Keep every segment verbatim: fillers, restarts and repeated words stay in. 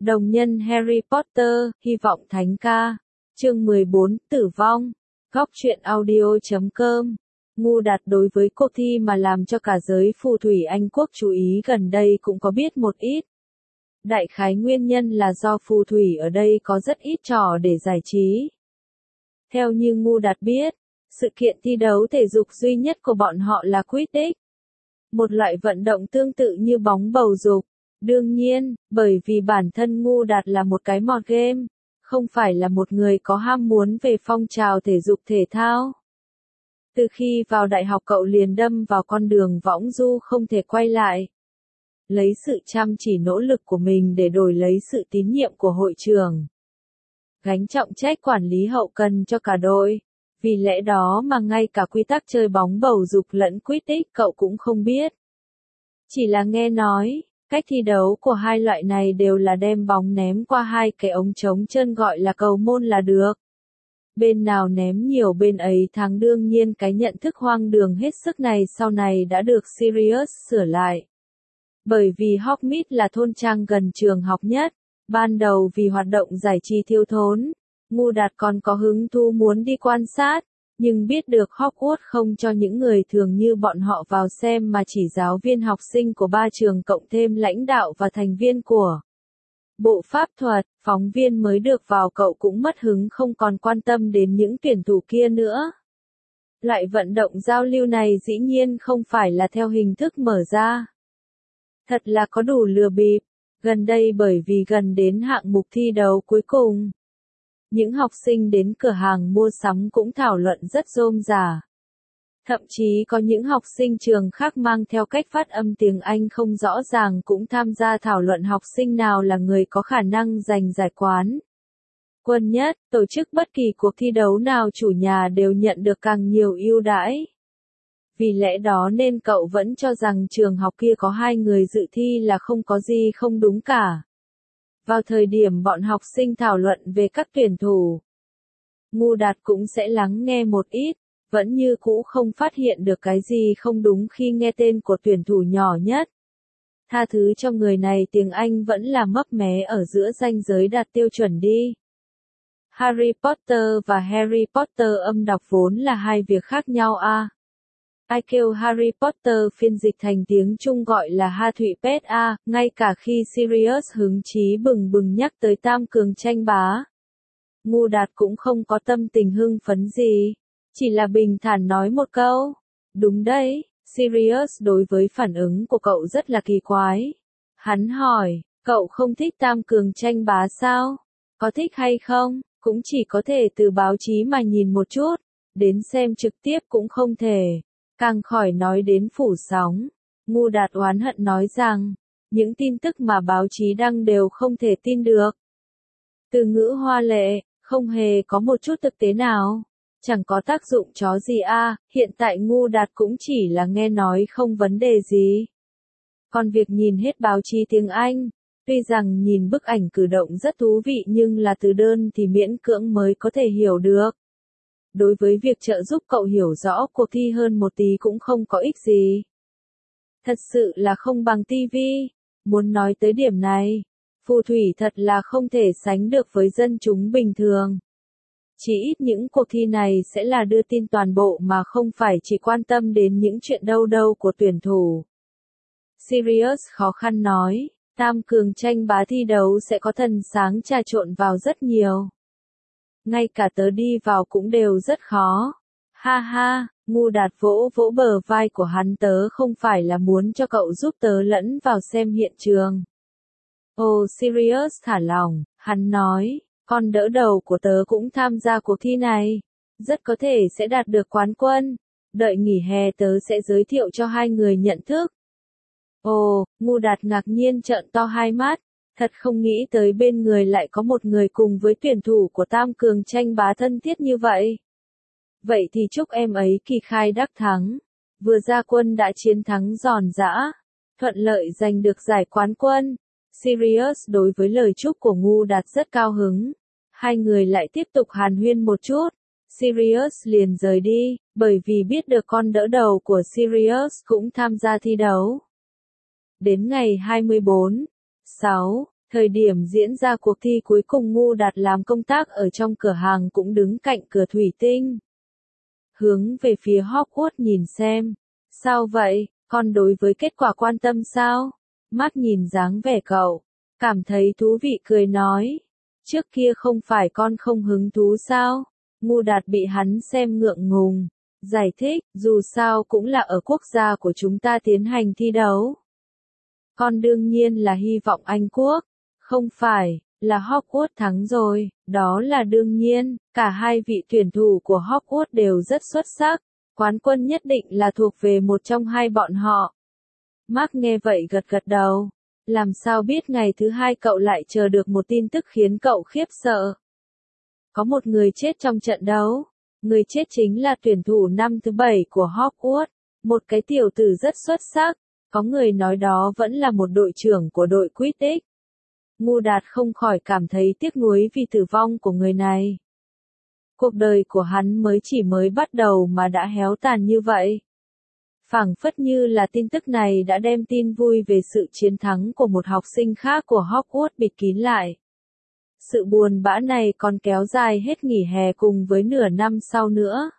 Đồng nhân Harry Potter, hy vọng thánh ca. Chương mười bốn, tử vong. Góc truyện audio chấm com. Ngu Đạt đối với cuộc thi mà làm cho cả giới phù thủy Anh quốc chú ý gần đây cũng có biết một ít. Đại khái nguyên nhân là do phù thủy ở đây có rất ít trò để giải trí. Theo như Ngu Đạt biết, sự kiện thi đấu thể dục duy nhất của bọn họ là Quidditch. Một loại vận động tương tự như bóng bầu dục. Đương nhiên, bởi vì bản thân Ngu Đạt là một cái mọt game, không phải là một người có ham muốn về phong trào thể dục thể thao. Từ khi vào đại học cậu liền đâm vào con đường võng du không thể quay lại. Lấy sự chăm chỉ nỗ lực của mình để đổi lấy sự tín nhiệm của hội trường. Gánh trọng trách quản lý hậu cần cho cả đội. Vì lẽ đó mà ngay cả quy tắc chơi bóng bầu dục lẫn Quidditch cậu cũng không biết. Chỉ là nghe nói, cách thi đấu của hai loại này đều là đem bóng ném qua hai cái ống trống chân gọi là cầu môn là được. Bên nào ném nhiều bên ấy thắng. Đương nhiên cái nhận thức hoang đường hết sức này sau này đã được Sirius sửa lại. Bởi vì Hogsmeade là thôn trang gần trường học nhất, ban đầu vì hoạt động giải trí thiếu thốn, Ngu Đạt còn có hứng thú muốn đi quan sát, nhưng biết được Hogwarts không cho những người thường như bọn họ vào xem mà chỉ giáo viên học sinh của ba trường cộng thêm lãnh đạo và thành viên của bộ pháp thuật, phóng viên mới được vào. Cậu cũng mất hứng không còn quan tâm đến những tuyển thủ kia nữa. Loại vận động giao lưu này dĩ nhiên không phải là theo hình thức mở ra. Thật là có đủ lừa bịp. Gần đây bởi vì gần đến hạng mục thi đấu cuối cùng, những học sinh đến cửa hàng mua sắm cũng thảo luận rất rôm rả. Thậm chí có những học sinh trường khác mang theo cách phát âm tiếng Anh không rõ ràng cũng tham gia thảo luận học sinh nào là người có khả năng giành giải quán quân nhất. Tổ chức bất kỳ cuộc thi đấu nào chủ nhà đều nhận được càng nhiều ưu đãi. Vì lẽ đó nên cậu vẫn cho rằng trường học kia có hai người dự thi là không có gì không đúng cả. Vào thời điểm bọn học sinh thảo luận về các tuyển thủ, Ngu Đạt cũng sẽ lắng nghe một ít, vẫn như cũ không phát hiện được cái gì không đúng khi nghe tên của tuyển thủ nhỏ nhất. Tha thứ cho người này, tiếng Anh vẫn là mấp mé ở giữa ranh giới đạt tiêu chuẩn đi. Harry Potter và Harry Potter âm đọc vốn là hai việc khác nhau a. À. Ai kêu Harry Potter phiên dịch thành tiếng Trung gọi là Ha Thụy Pet a, à, ngay cả khi Sirius hứng chí bừng bừng nhắc tới tam cường tranh bá. Ngu Đạt cũng không có tâm tình hưng phấn gì, chỉ là bình thản nói một câu. Đúng đấy, Sirius đối với phản ứng của cậu rất là kỳ quái. Hắn hỏi, cậu không thích tam cường tranh bá sao? Có thích hay không? Cũng chỉ có thể từ báo chí mà nhìn một chút, đến xem trực tiếp cũng không thể. Càng khỏi nói đến phủ sóng. Ngu Đạt oán hận nói rằng, những tin tức mà báo chí đăng đều không thể tin được. Từ ngữ hoa lệ, không hề có một chút thực tế nào. Chẳng có tác dụng chó gì a. À, hiện tại Ngu Đạt cũng chỉ là nghe nói không vấn đề gì. Còn việc nhìn hết báo chí tiếng Anh, tuy rằng nhìn bức ảnh cử động rất thú vị nhưng là từ đơn thì miễn cưỡng mới có thể hiểu được. Đối với việc trợ giúp cậu hiểu rõ cuộc thi hơn một tí cũng không có ích gì. Thật sự là không bằng tivi. Muốn nói tới điểm này, phù thủy thật là không thể sánh được với dân chúng bình thường. Chỉ ít những cuộc thi này sẽ là đưa tin toàn bộ mà không phải chỉ quan tâm đến những chuyện đâu đâu của tuyển thủ. Sirius khó khăn nói, tam cường tranh bá thi đấu sẽ có thần sáng trà trộn vào rất nhiều. Ngay cả tớ đi vào cũng đều rất khó. Ha ha, Ngu Đạt vỗ vỗ bờ vai của hắn, tớ không phải là muốn cho cậu giúp tớ lẫn vào xem hiện trường. Ồ, Sirius thả lỏng, hắn nói, con đỡ đầu của tớ cũng tham gia cuộc thi này. Rất có thể sẽ đạt được quán quân. Đợi nghỉ hè tớ sẽ giới thiệu cho hai người nhận thức. Ồ, Ngu Đạt ngạc nhiên trợn to hai mắt. Thật không nghĩ tới bên người lại có một người cùng với tuyển thủ của tam cường tranh bá thân thiết như vậy. Vậy thì chúc em ấy kỳ khai đắc thắng. Vừa ra quân đã chiến thắng giòn giã. Thuận lợi giành được giải quán quân. Sirius đối với lời chúc của Ngu Đạt rất cao hứng. Hai người lại tiếp tục hàn huyên một chút. Sirius liền rời đi, bởi vì biết được con đỡ đầu của Sirius cũng tham gia thi đấu. Đến ngày hai mươi bốn, sáu Thời điểm diễn ra cuộc thi cuối cùng Ngu Đạt làm công tác ở trong cửa hàng cũng đứng cạnh cửa thủy tinh. Hướng về phía Hogwarts nhìn xem. Sao vậy, con đối với kết quả quan tâm sao? Mắt nhìn dáng vẻ cậu. Cảm thấy thú vị cười nói. Trước kia không phải con không hứng thú sao? Ngu Đạt bị hắn xem ngượng ngùng. Giải thích, dù sao cũng là ở quốc gia của chúng ta tiến hành thi đấu. Con đương nhiên là hy vọng Anh Quốc. Không phải, là Hogwarts thắng rồi, đó là đương nhiên, cả hai vị tuyển thủ của Hogwarts đều rất xuất sắc, quán quân nhất định là thuộc về một trong hai bọn họ. Mark nghe vậy gật gật đầu, làm sao biết ngày thứ hai cậu lại chờ được một tin tức khiến cậu khiếp sợ. Có một người chết trong trận đấu, người chết chính là tuyển thủ năm thứ bảy của Hogwarts, một cái tiểu tử rất xuất sắc, có người nói đó vẫn là một đội trưởng của đội Quidditch. Ngu Đạt không khỏi cảm thấy tiếc nuối vì tử vong của người này. Cuộc đời của hắn mới chỉ mới bắt đầu mà đã héo tàn như vậy. Phảng phất như là tin tức này đã đem tin vui về sự chiến thắng của một học sinh khác của Hogwarts bịt kín lại. Sự buồn bã này còn kéo dài hết nghỉ hè cùng với nửa năm sau nữa.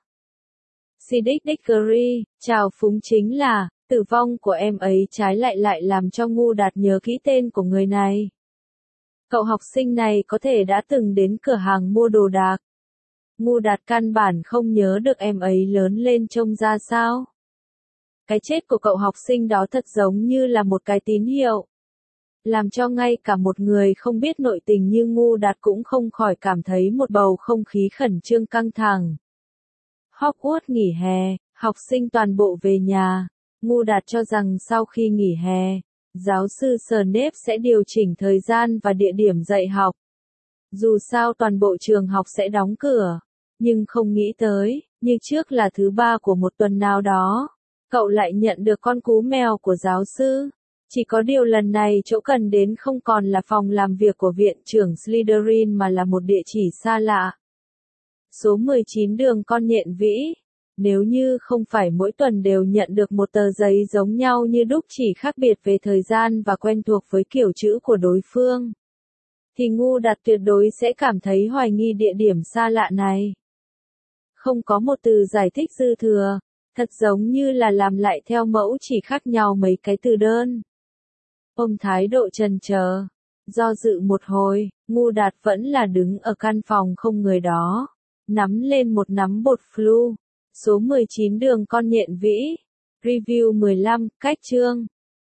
Cedric Diggory, chào phúng chính là, tử vong của em ấy trái lại lại làm cho Ngu Đạt nhớ kỹ tên của người này. Cậu học sinh này có thể đã từng đến cửa hàng mua đồ đạc. Ngu Đạt căn bản không nhớ được em ấy lớn lên trông ra sao. Cái chết của cậu học sinh đó thật giống như là một cái tín hiệu. Làm cho ngay cả một người không biết nội tình như Ngu Đạt cũng không khỏi cảm thấy một bầu không khí khẩn trương căng thẳng. Hogwarts nghỉ hè, học sinh toàn bộ về nhà. Ngu Đạt cho rằng sau khi nghỉ hè, giáo sư Snape sẽ điều chỉnh thời gian và địa điểm dạy học. Dù sao toàn bộ trường học sẽ đóng cửa, nhưng không nghĩ tới, như trước là thứ ba của một tuần nào đó, cậu lại nhận được con cú mèo của giáo sư. Chỉ có điều lần này chỗ cần đến không còn là phòng làm việc của viện trưởng Slytherin mà là một địa chỉ xa lạ. Số mười chín đường con nhện vĩ. Nếu như không phải mỗi tuần đều nhận được một tờ giấy giống nhau như đúc chỉ khác biệt về thời gian và quen thuộc với kiểu chữ của đối phương, thì Ngu Đạt tuyệt đối sẽ cảm thấy hoài nghi địa điểm xa lạ này. Không có một từ giải thích dư thừa, thật giống như là làm lại theo mẫu chỉ khác nhau mấy cái từ đơn. Ôm thái độ chần chờ, do dự một hồi, Ngu Đạt vẫn là đứng ở căn phòng không người đó, nắm lên một nắm bột flu. Số mười chín đường con nhện vĩ. Review mười lăm, cách chương.